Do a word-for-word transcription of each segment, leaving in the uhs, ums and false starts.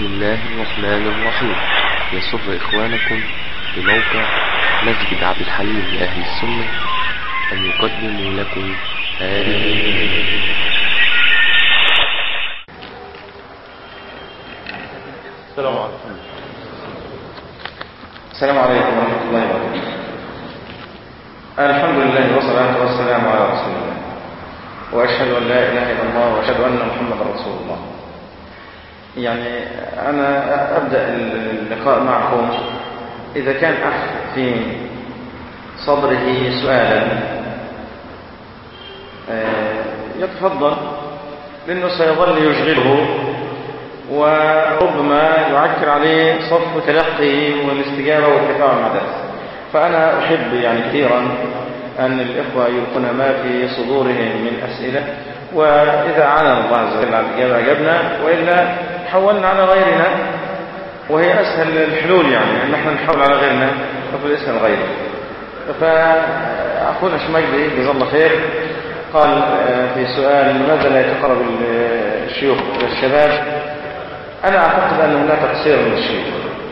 بسم الله الرحمن الرحيم. يسر إخوانكم بموقع مسجد عبد الحليم لأهل السنة أن يقدموا لكم هذه. السلام عليكم. السلام عليكم ورحمة الله وبركاته. الحمد لله والصلاة والسلام على رسول الله، وأشهد أن لا إله إلا الله وأشهد أن محمدا رسول الله. يعني أنا أبدأ اللقاء معكم إذا كان أحد في صدره سؤالا يتفضل، لأنه سيظل يشغله وربما يعكر عليه صف تلقي والاستجابة والتفاعل مع ذلك. فأنا أحب يعني كثيرا أن الإخوة يلقون ما في صدورهم من أسئلة، وإذا عانى الله عز وجل على الإجابة أجبنا، وإلا حولنا على غيرنا، وهي أسهل الحلول. يعني أن نحن نحول على غيرنا وفي اسم غيره. فأخونا شمجدي جزاه الله خير قال في سؤال: لماذا لا يتقرب الشيوخ والشباب؟ أنا أعتقد أن هناك تقصير من الشيوخ،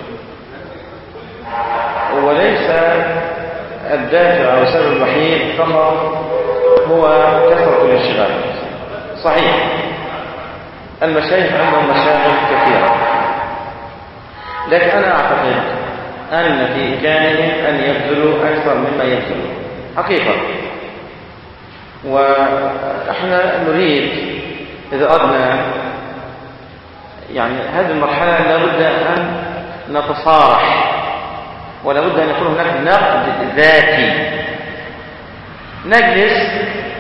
وليس الدافع أو السبب الوحيد فقط هو كثرة الانشغال. صحيح المشايخ عندهم مشاغل كثيرة، لكن أنا أعتقد أن في إمكانهم أن يبذلوا أكثر مما يبذلوا حقيقة. وإحنا نريد إذا أردنا يعني هذه المرحلة لابد أن نتصارح، ولابد أن يكون هناك نقد ذاتي. نجلس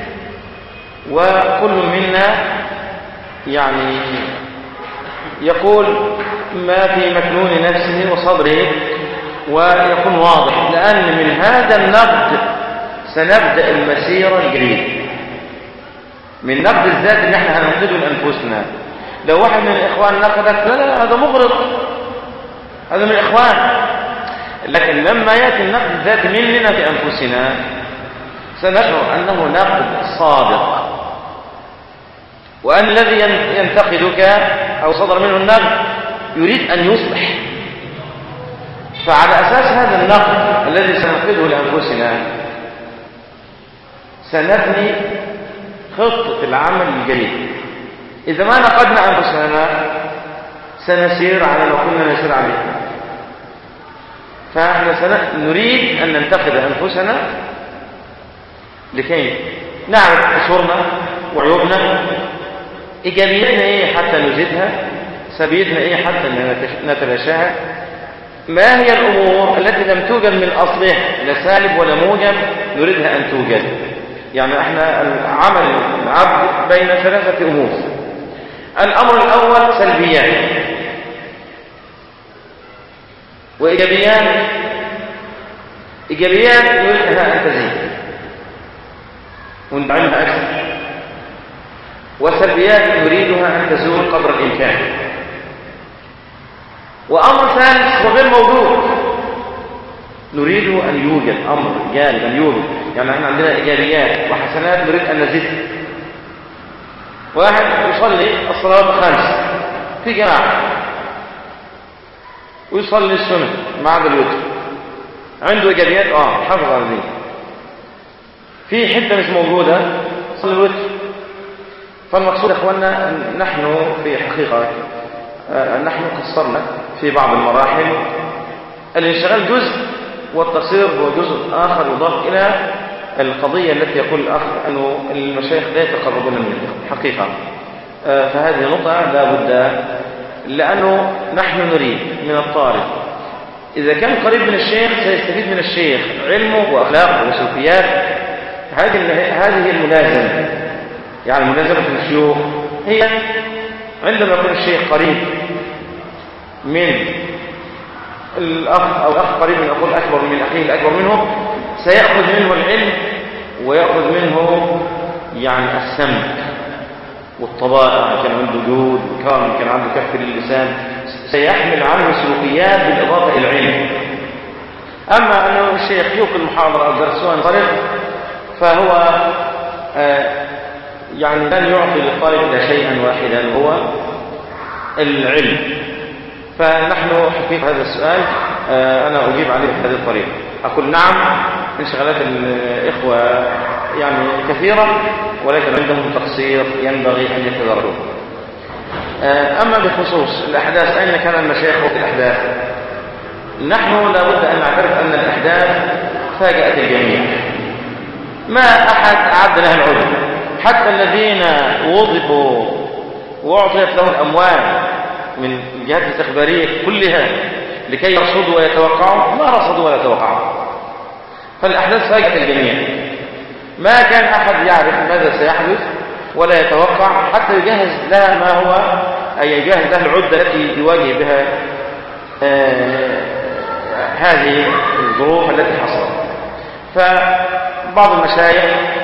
وكل منا يعني يقول ما في مكنون نفسه وصدره ويكون واضح، لأن من هذا النقد سنبدأ المسيرة الجديدة. من نقد الذات اللي احنا هننقده لأنفسنا. لو واحد من الإخوان نقدك، لا لا هذا مغرض، هذا من الإخوان. لكن لما يأتي النقد الذاتي مننا في أنفسنا سنشعر أنه نقد صادق، وأن الذي ينتقدك أو صدر منه النقد يريد أن يصلح. فعلى أساس هذا النقد الذي سننقده لأنفسنا سنبني خطة العمل الجديد. إذا ما نقدنا أنفسنا سنسير على ما كنا نسير عليه. فإحنا نريد أن ننتقد أنفسنا لكي نعرف قصورنا وعيوبنا، إيجابياتنا إيه حتى نزيدها، سلبياتنا إيه حتى نتلاشاها. ما هي الأمور التي لم توجد من أصلها لا سالب ولا موجب نريدها أن توجد. يعني إحنا عمل العبد بين ثلاثة أمور. الأمر الأول سلبيات وإيجابيات. إيجابيات نريدها أن تزيد وندعمها أكثر، وسلبيات نريدها أن تزول قدر الإمكان. وأمر ثالث وغير موجود نريده أن يوجد، أمر جانب أن يوجد. يعني احنا عندنا إيجابيات وحسنات نريد أن نزيدها. واحد يصلي الصلاة الخمس في جماعة ويصلي السنة مع الوتر، عنده إيجابيات آه حافظ على دي. في حتة مش موجودة صلي الوتر. فالمقصود إخواننا نحن في حقيقة نحن قصرنا في بعض المراحل. الانشغال جزء والتقصير هو جزء آخر يضاف إلى القضية التي يقول الأخ أنه المشايخ لا يتقربون منه حقيقة. فهذه نقطة لا بد، لأنه نحن نريد من الطالب إذا كان قريب من الشيخ سيستفيد من الشيخ علمه وأخلاقه وسلوكيات. هذه هذه الملازمة. يعني ملازمة الشيوخ هي عندما يكون الشيخ قريب من الأخ أو الأخ قريب من أخوه الأكبر من أخيه الأكبر منه، سيأخذ منه العلم ويأخذ منه يعني السمع والطبائع. كان عنده جود وكرم، كان عنده كف للسان، سيحمل عنه سلوكيات بالإضافة إلى العلم. أما أنه الشيخ يلقي المحاضرة أو درس وينصرف فهو آه يعني لن يعطي للطالب إلا شيئا واحدا، هو العلم. فنحن حقيقة هذا السؤال أنا أجيب عليه بهذه الطريقة، أقول نعم انشغالات الإخوة يعني كثيرة، ولكن عندهم تقصير ينبغي أن يتدرجوا. أما بخصوص الأحداث، أين كان المشايخ في الأحداث؟ نحن لابد أن نعترف أن الأحداث فاجأت الجميع، ما أحد أعد لها العذر، حتى الذين وظفوا وأعطيت لهم الأموال من الجهات الاستخبارية كلها لكي يرصدوا ويتوقعوا ما رصدوا ولا توقعوا. فالأحداث فاجأت الجميع، ما كان أحد يعرف ماذا سيحدث ولا يتوقع حتى يجهز لها ما هو أي يجهز لها العدة التي يواجه بها آه هذه الظروف التي حصلت. فبعض المشايخ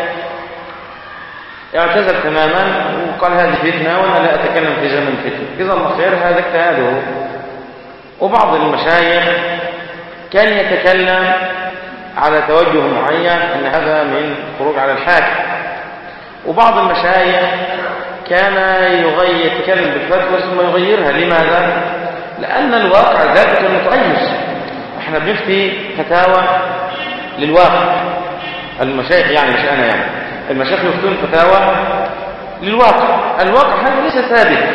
اعتزل تماما وقال هذه فتنة وأنا لا أتكلم في زمن فتنة، جزا الله خير، هذا اجتهاده. وبعض المشايخ كان يتكلم على توجه معين أن هذا من خروج على الحاكم، وبعض المشايخ كان يغير يتكلم بالفتوى ثم يغيرها. لماذا؟ لأن الواقع ذلك المتغير، احنا بنفتي فتاوى للواقع، المشايخ يعني مش أنا يعني المشايخ يفتون فتاوى للواقع، الواقع هذا ليس ثابت.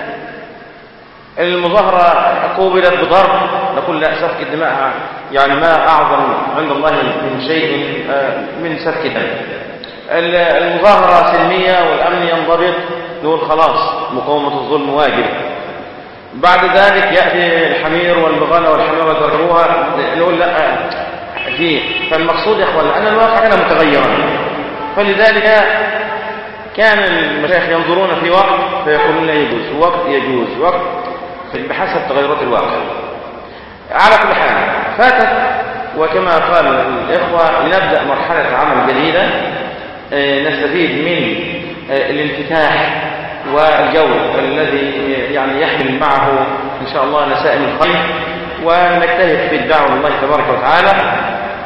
المظاهرة قوبلت بضرب نقول لا، سفك الدماء يعني ما أعظم عند الله من شيء من سفك الدماء. المظاهرة سلمية والأمن ينضبط نقول خلاص مقاومة الظلم واجب. بعد ذلك يأتي الحمير والبغالة والحمير وتركوها نقول لا فيه. فالمقصود يا أخوان أن الواقع كان متغيرا، فلذلك كان المشايخ ينظرون في وقت فيقولون لا يجوز، وقت يجوز، وقت بحسب تغيرات الواقع. على كل حال فاتت، وكما قال الإخوة نبدأ مرحلة عمل جديدة نستفيد من الانفتاح والجو الذي يعني يحمل معه إن شاء الله نسائم الخير، ونجتهد في الدعوة لله تبارك وتعالى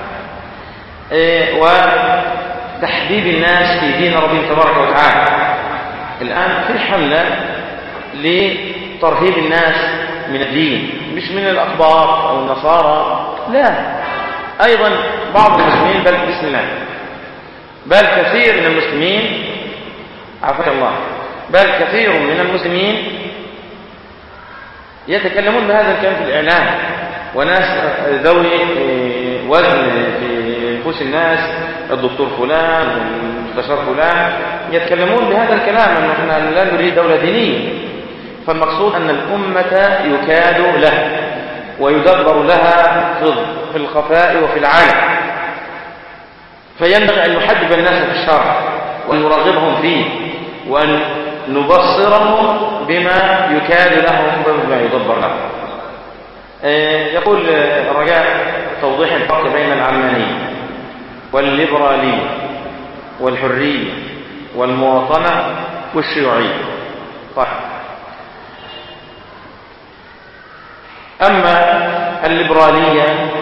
وتحبيب الناس في دين ربهم تبارك وتعالى. الآن في حملة لترهيب الناس من الدين، مش من الأقباط أو النصارى، لا، أيضا بعض المسلمين، بل بسم الله، بل كثير من المسلمين عافاك الله، بل كثير من المسلمين يتكلمون بهذا الكلام في الإعلام، وناس ذوي وزن في نفوس الناس، الدكتور فلان والمستشار فلان يتكلمون بهذا الكلام أن احنا لا نريد دولة دينية. فالمقصود أن الأمة يكاد له ويدبر لها في الخفاء وفي العالم، فينبغي أن نحبب الناس في الشرع وأن نرغبهم فيه وأن نبصرهم بما يكاد لهم وبما يدبر لهم. يقول رجاء توضيح الفرق بين العلمانية والليبرالية والحرية والمواطنة والشيوعية. طيب، أما الليبرالية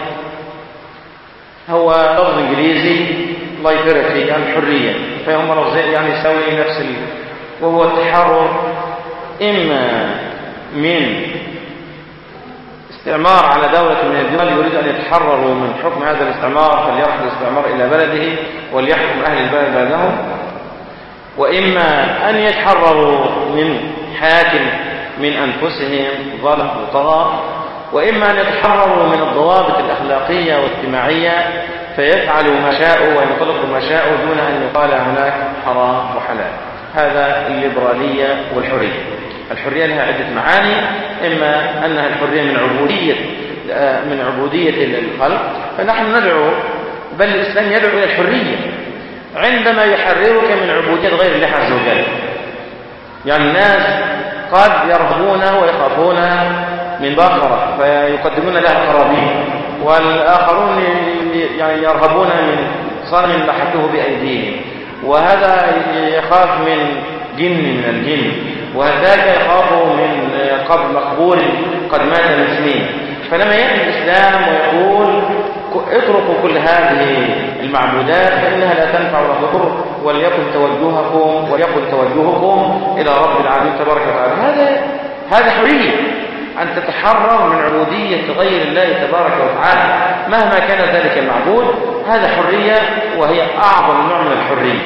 هو لفظ إنجليزي الله يبارك فيه، يعني الحرية، فهم لفظين يعني يساوي نفس ال... وهو التحرر إما من استعمار على دولة من الدول يريد أن يتحرروا من حكم هذا الاستعمار فليرحل الاستعمار إلى بلده وليحكم أهل البلد بلدهم، وإما أن يتحرروا من حاكم من أنفسهم ظالم وطغى، وإما أن يتحرروا من الضوابط الأخلاقية والاجتماعية فيفعلوا ما شاءوا ويطلقوا ما شاءوا دون أن يقال هناك حرام وحلال. هذا الليبرالية والحرية. الحرية لها عدة معاني، إما أنها الحرية من عبودية من عبودية الخلق، فنحن ندعو، بل الإسلام يدعو إلى الحرية عندما يحررك من عبودية غير الله عز وجل. يعني الناس قد يرهبون ويخافون من بقرة فيقدمون لها قرابين، والآخرون يعني يرهبون من صنم لحقه بأيديهم، وهذا يخاف من جن من الجن، وهذاك يخاف من قبر مقبور قد مات من سنين. فلما يأتي الإسلام ويقول اتركوا كل هذه المعبودات فإنها لا تنفع ولا تضر، وليكن توجهكم وليكن توجهكم إلى رب العالمين تبارك وتعالى، هذا هذا حرية. أن تتحرر من عبودية غير الله تبارك وتعالى مهما كان ذلك المعبود. هذا حرية، وهي أعظم نوع من الحرية.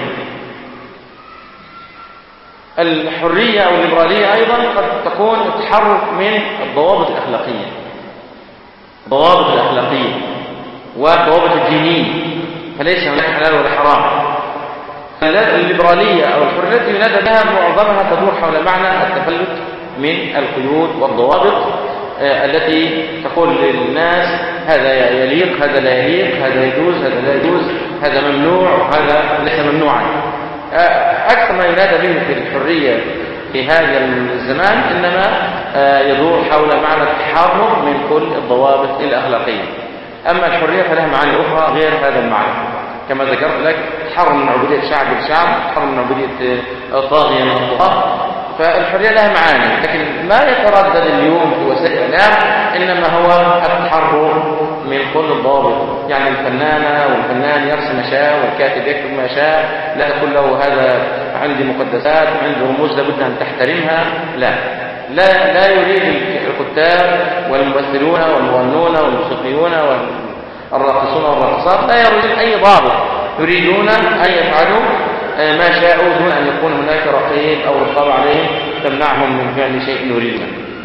الحرية أو الليبرالية أيضا قد تكون التحرر من الضوابط الأخلاقية، الضوابط الأخلاقية والضوابط الدينية، فليس هناك حلال ولا حرام. الليبرالية أو الحرية التي ينادى بها معظمها تدور حول معنى التفلت من القيود والضوابط التي تقول للناس هذا يليق، هذا لا يليق، هذا يجوز، هذا لا يجوز، هذا ممنوع، هذا ليس ممنوعا. أكثر ما ينادى به في الحرية في هذا الزمان إنما يدور حول معنى التحرر من كل الضوابط الأخلاقية. أما الحرية فلها معاني أخرى غير هذا المعنى، كما ذكرت لك تحرر من عبودية شعب للشعب، تحرر من عبودية طاغية من الطغاة. فالحرية لها معاني، لكن ما يتردد اليوم في وسائل الإعلام إنما هو التحرر من كل الضوابط. يعني الفنانة والفنان يرسم ما شاء، والكاتب يكتب ما شاء، لا تقول له هذا عندي مقدسات، عنده رموز لابد أن تحترمها. لا لا لا يريد الكتاب والممثلون والمغنون والموسيقيون والراقصون والراقصات لا يريدون أي ضابط، يريدون أن يفعلوا ما شاءوا دون أن يكون هناك رقيب أو رقابة عليهم تمنعهم من فعل شيء يريدونه.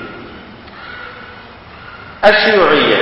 الشيوعية،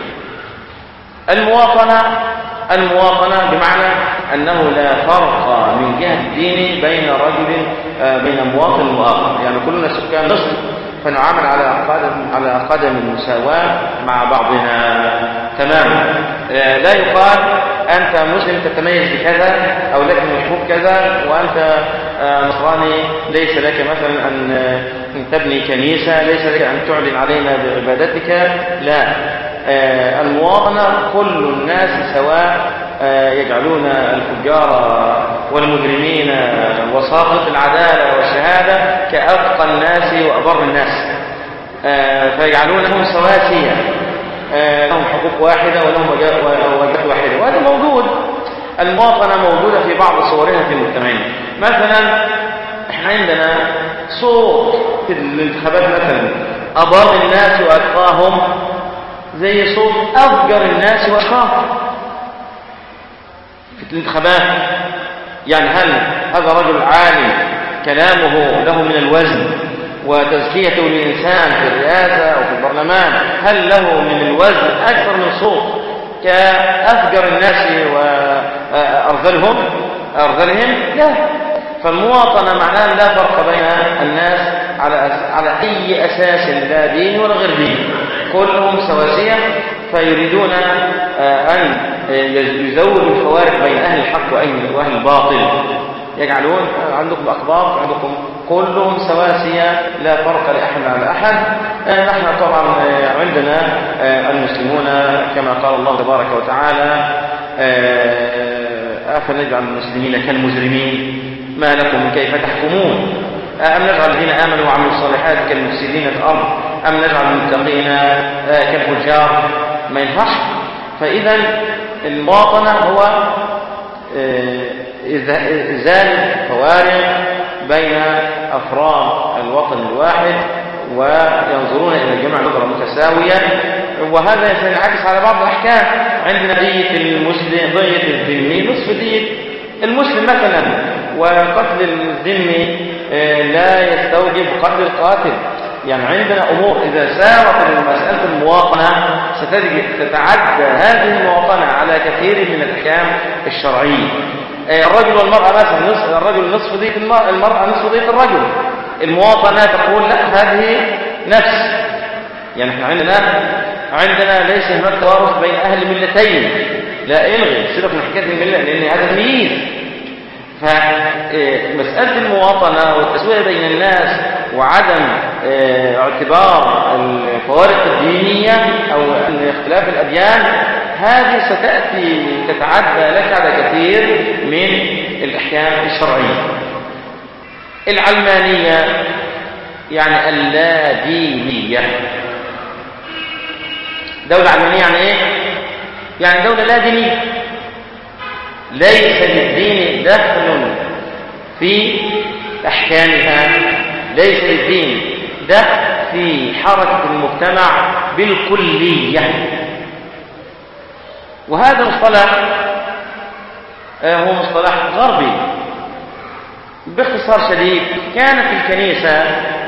المواطنة المواطنة بمعنى أنه لا فرق من جهة الدين بين رجل بين مواطن وآخر، يعني كلنا سكان مصر فنعامل على قدم على قدم المساواة مع بعضنا تماما. لا يقال أنت مسلم تتميز بكذا أو لك محبوب كذا، وأنت نصراني ليس لك مثلا أن تبني كنيسة، ليس لك أن تعلن علينا بعبادتك. لا، المواطنة كل الناس سواء، يجعلون الفجار والمجرمين وساقط العدالة والشهادة كأتقى الناس وأبر الناس، فيجعلونهم سواسية، لهم حقوق واحدة ولهم واجبات واحدة، وهذا موجود. المواطنة موجودة في بعض صورها في المجتمعين. مثلا احنا عندنا صوت في الانتخابات مثلا أبر الناس وأتقاهم زي صوت أفجر الناس وأتقاهم في الانتخابات. يعني هل هذا رجل عالم كلامه له من الوزن وتزكيته للإنسان في الرئاسة أو في البرلمان هل له من الوزن أكثر من صوت كأفجر الناس وأرذلهم أرذلهم؟ لا. فالمواطنة معناه لا فرق بين الناس على على أي أساس، لا دين ولا غير دين، كلهم سواسية، فيريدون أن يزودوا الفوارق بين أهل الحق وأهل الباطل، يجعلون عندكم أخبار، عندكم كلهم سواسية، لا فرق لأحد على أحد. نحن طبعا عندنا المسلمون كما قال الله تبارك وتعالى أفنجعل المسلمين كالمجرمين ما لكم كيف تحكمون أم نجعل الذين آمنوا وعملوا الصالحات كالمفسدين في الأرض أم نجعل المتقين كالفجار؟ ما ينفعش. فإذا المواطنة هو إزالة فوارق بين أفراد الوطن الواحد وينظرون إلى الجميع نظرة متساوية، وهذا سينعكس على بعض الأحكام. عندنا دية المسلم، دية الذمي نصف دية المسلم مثلا، وقتل الذمي لا يستوجب قتل القاتل. يعني عندنا أمور إذا سارت مسألة المواطنة ستتعدى هذه المواطنة على كثير من الأحكام الشرعية. الرجل والمرأة مثلا نصف الرجل نصف دية المرأة نصف دية الرجل. المواطنة تقول لا هذه نفس. يعني احنا عندنا عندنا ليس هناك توارث بين أهل ملتين، لا الغي سيبك من حكاية الملة لأن هذا تمييز. فمسألة المواطنة والتسوية بين الناس وعدم اعتبار الفوارق الدينية أو اختلاف الأديان هذه ستأتي تتعدى لك على كثير من الأحكام الشرعية. العلمانية يعني اللادينية. دولة علمانية يعني إيه؟ يعني دولة لا دينية، ليس للدين دخل في أحكامها، ليس للدين دخل في حركة المجتمع بالكلية. وهذا المصطلح هو مصطلح غربي. باختصار شديد، كانت الكنيسة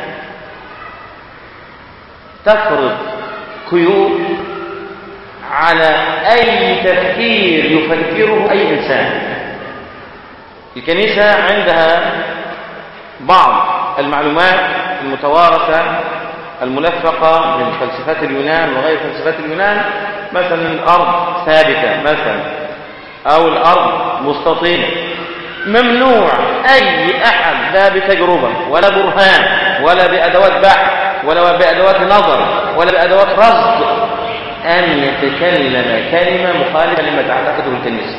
تفرض قيود على أي تفكير يفكره أي إنسان. الكنيسة عندها بعض المعلومات المتوارثة الملفقة من فلسفات اليونان وغير فلسفات اليونان، مثلا الأرض ثابتة مثلا، أو الأرض مستطيلة. ممنوع أي أحد لا بتجربة ولا برهان ولا بأدوات بحث ولا بأدوات نظر ولا بأدوات رصد أن يتكلم كلمة مخالفة لما تعتقده الكنيسة.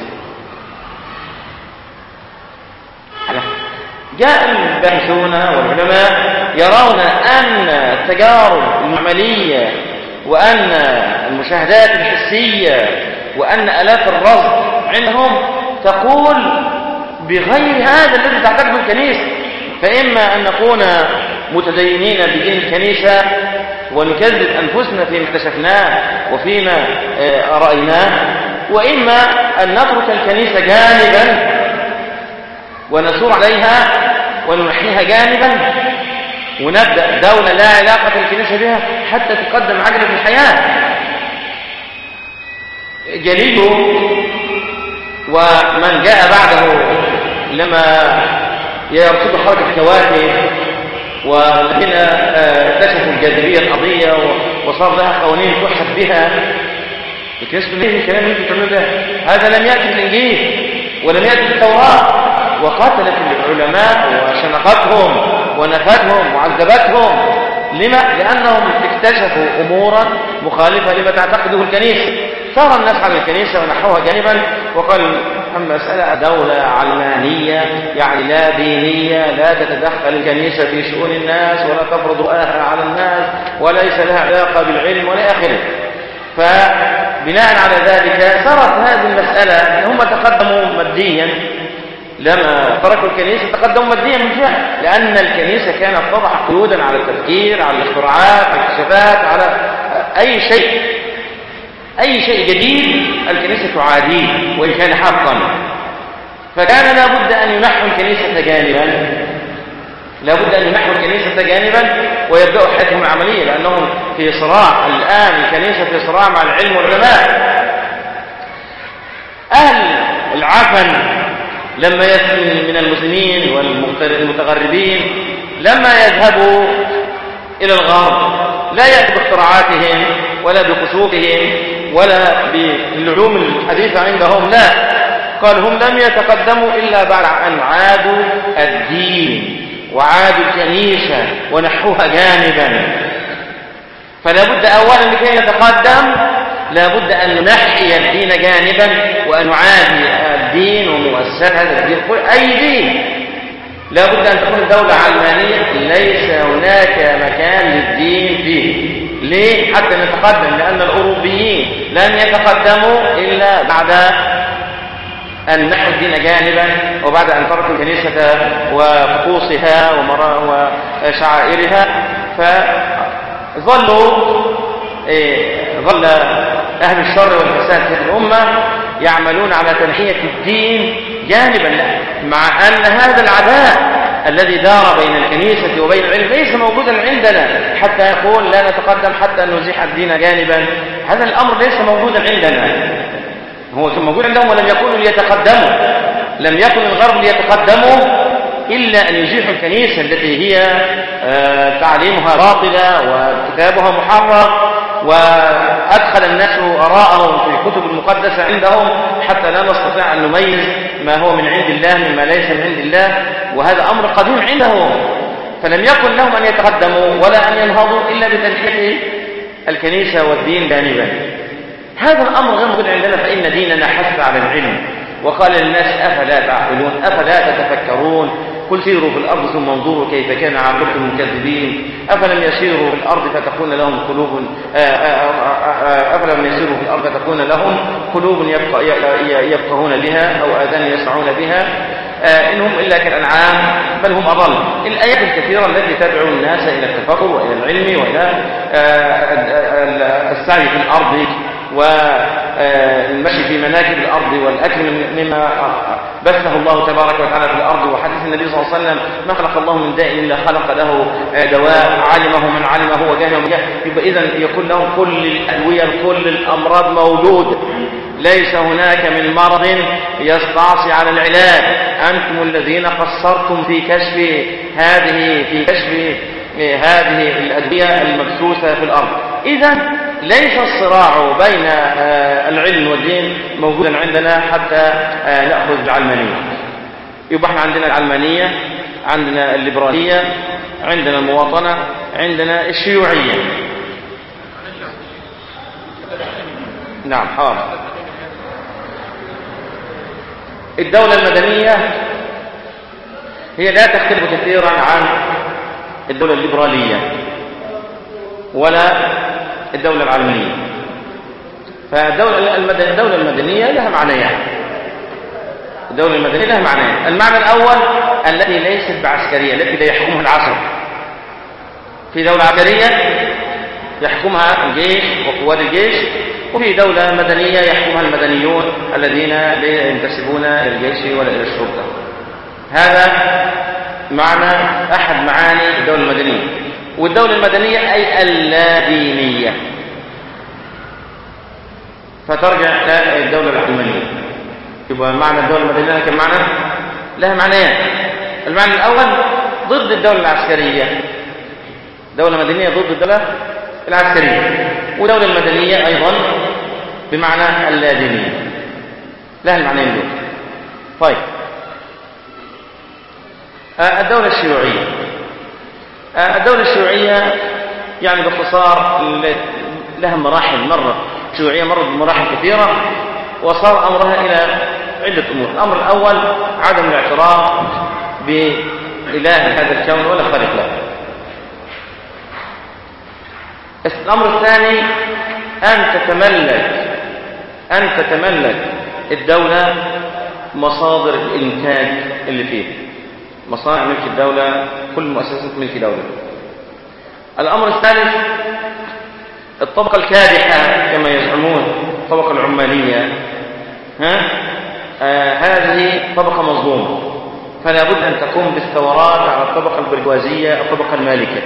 جاء الباحثون والعلماء يرون أن التجارب المعملية وأن المشاهدات الحسية وأن آلات الرصد عندهم تقول بغير هذا الذي تعتقده الكنيسة. فإما أن نكون متدينين بدين الكنيسة ونكذب أنفسنا فيما اكتشفناه وفيما رأيناه، وإما أن نترك الكنيسة جانبا ونسور عليها وننحيها جانبا ونبدأ دولة لا علاقة الكنيسة بها حتى تقدم عجلة الحياة. جليله ومن جاء بعده لما يرصد حركة الكواكب والذين اكتشفوا الجاذبية الأرضية وصار لها قوانين تحسب بها، الكنيسة ليه الكلام اللي بتعملوا ده؟ هذا لم يأتي في الإنجيل ولم يأتي في التوراة. وقتلت العلماء وشنقتهم ونفتهم وعذبتهم. لما؟ لأنهم اكتشفوا أمورا مخالفة لما تعتقده الكنيسة. صار الناس على الكنيسة ونحوها جانبا وقال أما مسألة دولة علمانية يعني لا دينية، لا تتدخل الكنيسة في شؤون الناس ولا تفرض رأيها على الناس وليس لها علاقة بالعلم ولا آخره. فبناء على ذلك صارت هذه المسألة هم تقدموا ماديا. لما تركوا الكنيسة تقدموا ماديا من جهة، لأن الكنيسة كانت تضع قيودا على التفكير، على الاختراعات، على الاكتشافات، على أي شيء أي شيء جديد الكنيسة تعاديه وإن كان حقا. فكان لابد أن ينحوا الكنيسة جانبا لابد أن ينحوا الكنيسة جانبا ويبدأوا حياتهم العملية، لأنهم في صراع الآن. الكنيسة في صراع مع العلم والعلماء. أهل العفن لما يسلم من المسلمين والمتغربين لما يذهبوا إلى الغرب لا يأتوا باختراعاتهم ولا بكشوفهم ولا بالعلوم الحديثة عندهم، لا، قال هم لم يتقدموا إلا بعد أن عادوا الدين وعادوا الكنيسة ونحوها جانبا. فلا بد أولا لكي نتقدم لا بد أن ننحي الدين جانبا وأن نعادي الدين ومؤسسات هذا الدين. أي دين لا بد أن تكون الدولة علمانية ليس هناك مكان للدين فيه. ليه؟ حتى نتقدم، لأن الأوروبيين لن يتقدموا إلا بعد أن نحو الدين جانبا وبعد أن تركوا الكنيسة وطقوسها وشعائرها. فظلوا إيه ظل أهل الشر والفساد في الأمة يعملون على تنحية الدين جانبا، مع أن هذا العداء الذي دار بين الكنيسة وبين العلم ليس موجودا عندنا حتى يقول لا نتقدم حتى أن نزيح الدين جانبا. هذا الأمر ليس موجودا عندنا، هو موجود عندهم ولم يكونوا ليتقدموا. لم يكن الغرب ليتقدموا إلا أن يزيحوا الكنيسة التي هي تعليمها باطلة وكتابها محرف، وأدخل الناس آراءهم في الكتب المقدسة عندهم حتى لا نستطيع أن نميز ما هو من عند الله مما ليس من عند الله، وهذا أمر قديم عندهم. فلم يكن لهم أن يتقدموا ولا أن ينهضوا إلا بتنحية الكنيسة والدين جانبا. هذا الأمر غير موجود عندنا، فإن ديننا حث على العلم وقال للناس أفلا تعقلون أفلا تتفكرون قل سيروا في الأرض ثم انظروا كيف كان عاقبة المكذبين أفلم يسيروا في الأرض فتكون لهم قلوب أفلم يسيروا في الأرض فتكون لهم قلوب يفقهون بها أو آذان يسمعون بها آه إنهم إلا كالأنعام بل هم أضل. الآيات الكثيرة التي تدعو الناس إلى التفكر وإلى العلم وإلى آه السعي في الأرض والمشي في مناكب الأرض والأكل مما بثه الله تبارك وتعالى في الأرض، وحديث النبي صلى الله عليه وسلم ما خلق الله من داء إلا خلق له دواء علمه من علمه وجاهه من جاهه. يبقى إذن يكون لهم كل الأدوية كل الأمراض موجودة، ليس هناك من مرض يستعصي على العلاج. أنتم الذين قصرتم في كشف هذه في كشف هذه الأدوية المبثوثة في الأرض. إذن ليس الصراع بين العلم والدين موجودا عندنا حتى نأخذ بعلمانية. يبقى احنا عندنا العلمانية، عندنا الليبرالية، عندنا المواطنة، عندنا الشيوعية. نعم حاضر. الدولة المدنية هي لا تختلف كثيرا عن الدولة الليبرالية ولا الدولة العلمانية. فالدولة المدنية, الدولة المدنية لها معنيان. الدولة المدنية لها معنيان. المعنى الأول التي ليست بعسكرية، التي لا يحكمها العسكر. في دولة عسكرية يحكمها الجيش وقوات الجيش، وفي دولة مدنية يحكمها المدنيون الذين لا ينتسبون إلى الجيش ولا إلى الشرطة. هذا معنى أحد معاني الدولة المدنية. والدولة المدنية أي اللادينية، فترجع إلى الدولة العلمانية. يبقى معنى الدولة المدنية كم معنى؟ لها معنيان. المعنى الأول ضد الدولة العسكرية، دولة مدنية ضد الدولة العسكرية، ودولة المدنية أيضا بمعنى اللادينية، لها المعنيين دول. طيب الدولة الشيوعية. الدولة الشيوعية يعني باختصار لها مراحل، مرت الشيوعية مرت بمراحل كثيرة وصار أمرها إلى عدة أمور. الأمر الأول عدم الاعتراف بإله هذا الكون ولا خالق له. الأمر الثاني أن تتملك أن تتملك الدولة مصادر الإنتاج اللي فيه، مصانع ملك الدولة، كل مؤسسات ملك دولة. الأمر الثالث الطبقة الكادحة كما يزعمون، الطبقة العمالية، ها؟ آه هذه طبقة مظلومة، فلا بد أن تقوم بالثورات على الطبقة البرجوازية، الطبقة المالكة.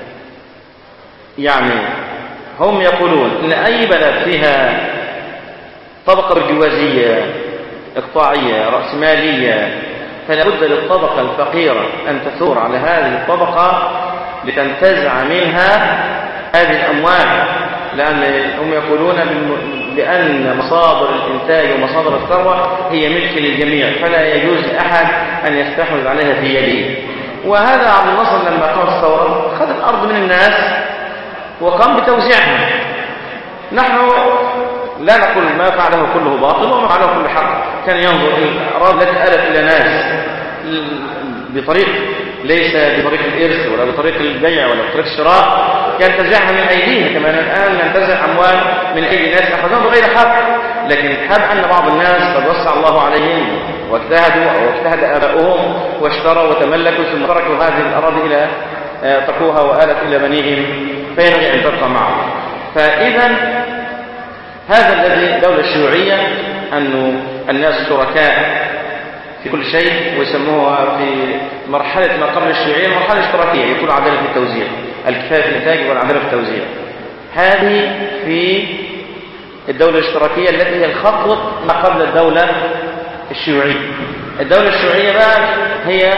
يعني هم يقولون إن أي بلد فيها طبقة برجوازية إقطاعية رأسمالية فلا بد للطبقة الفقيرة أن تثور على هذه الطبقة لتنتزع منها هذه الأموال، لأن هم يقولون بأن مصادر الإنتاج ومصادر الثروة هي ملك للجميع، فلا يجوز لأحد أن يستحوذ عليها في يده. وهذا عبد الناصر لما قام الثورة أخذ الأرض من الناس وقام بتوزيعها. نحن لا نقول ما فعله كله باطل وما فعله كله حق، كان ينظر إلى الأراضي التي آلت إلى ناس بطريق ليس بطريق الإرث ولا بطريق البيع ولا بطريق الشراء، ينتزعها من أيديهم كما الآن ننتزع أموال من أيدي ناس أخذوها بغير حق. لكن حاب أن بعض الناس قد وسع الله عليهم واجتهدوا أو اجتهد آباؤهم واشتروا وتملكوا ثم تركوا هذه الأراضي إلى تقوها وآلت إلى بنيهم، فينبغي أن تبقى معهم. فإذا هذا الذي الدولة الشيوعية أن الناس شركاء في كل شيء، ويسموها في مرحلة ما قبل الشيوعية مرحلة اشتراكية، يكون عدالة في التوزيع، الكفاية في الإنتاج والعدالة في التوزيع. هذه في الدولة الاشتراكية التي هي الخطوة ما قبل الدولة الشيوعية. الدولة الشيوعية بقى هي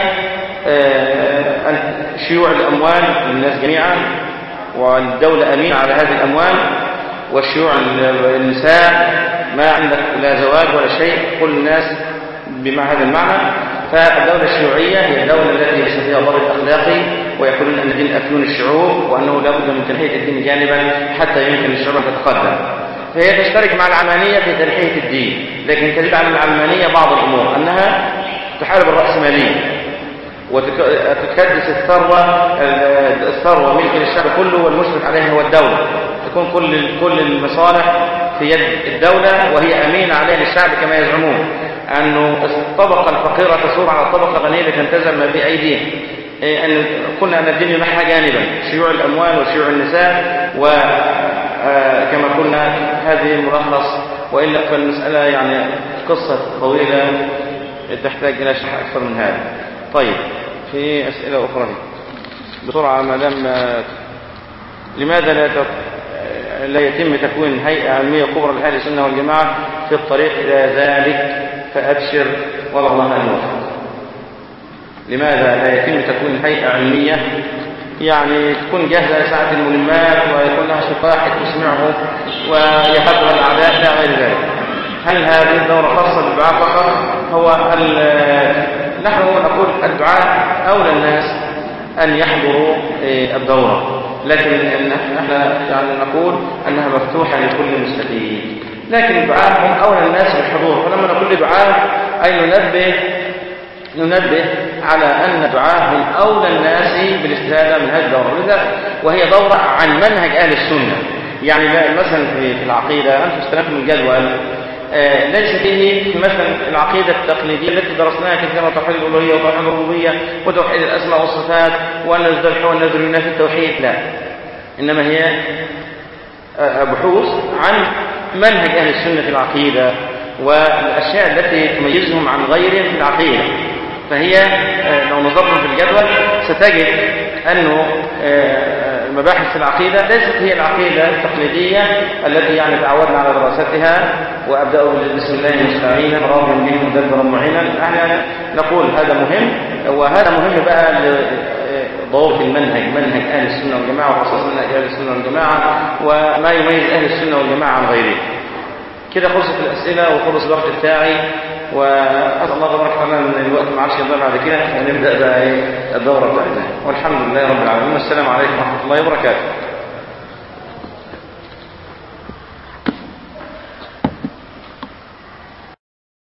شيوع الأموال للناس جميعا، والدولة أمينة على هذه الأموال، والشيوع النساء ما عندك لا زواج ولا شيء، كل الناس بما هذا المعنى. فالدولة الشيوعية هي الدولة التي ليس فيها ضابط أخلاقي، ويقولون أن الدين أفيون الشعوب وأنه لا بد من تنحية الدين جانبا حتى يمكن للشعوب أن تتقدم. فهي تشترك مع العلمانية في تنحية الدين، لكن تجب على العلمانية بعض الأمور، أنها تحارب الرأسمالية وتكدس الثروة الثروة ملك للشعب كله، والمشرف عليها هو الدولة، تكون كل كل المصالح في يد الدولة وهي أمينة عليها للشعب كما يزعمون. أنه الطبقة الفقيرة تصور على الطبقة الغنية لتنتزع ما بأيديهم. أن قلنا أن الدين ينحى جانبا شيوع الأموال وشيوع النساء، وكما قلنا هذه ملخص، وإلا فالمسألة يعني قصة طويلة تحتاج إلى شرح أكثر من هذا. طيب، في أسئلة أخرى بسرعة ما دام لماذا لا لا يتم تكوين هيئة علمية كبرى لأهل السنة والجماعة في الطريق إلى ذلك؟ فأبشر والله الموفق. لماذا لا يتم تكوين هيئة علمية يعني تكون جاهزة لساعة الملمات ويكون لها شفاح تسمعه ويحضر الأعداء لا غير ذلك؟ هل هذه الدورة خاصة بالدعاء فقط؟ هو نحن نقول الدعاء أولى الناس أن يحضروا الدورة، لكن نحن يعني نقول أنها مفتوحة لكل مستفيد، لكن الدعاء هم أولى الناس بالحضور. فلما نقول دعاء أي ننبه ننبه على أن الدعاء هم أولى الناس بالاستفادة من هذه الدورة، وهي دورة عن منهج أهل السنة. يعني مثلا في العقيدة أنتم استلمتم الجدول آه ليس فيه مثلا العقيدة التقليدية التي درسناها كثيرا، توحيد الألوهية وتوحيد الربوبية وتوحيد الأسماء والصفات وأن الذبح والنذر ينافي التوحيد، لا، إنما هي آه بحوث عن منهج أهل السنة في العقيدة والأشياء التي تميزهم عن غيرهم في العقيدة. فهي آه لو نظرنا في الجدول ستجد أنه آه المباحث في العقيدة ليست هي العقيدة التقليدية التي يعني تعودنا على دراستها وأبدأوا بسم الله مستعينا راضيا به مدبرا معينا. احنا نقول هذا مهم، وهذا مهم بقى لضوابط المنهج، منهج أهل السنة والجماعة وخصوصا أهل السنة والجماعة وما يميز أهل السنة والجماعة عن غيره. كده خلصت الأسئلة وخلص الوقت بتاعي، وأسأل الله تبارك وتعالى أن الوقت ما عادش يضيع بعد كده ونبدأ بقى الدورة بتاعتنا، والحمد لله رب العالمين. والسلام عليكم ورحمة الله وبركاته.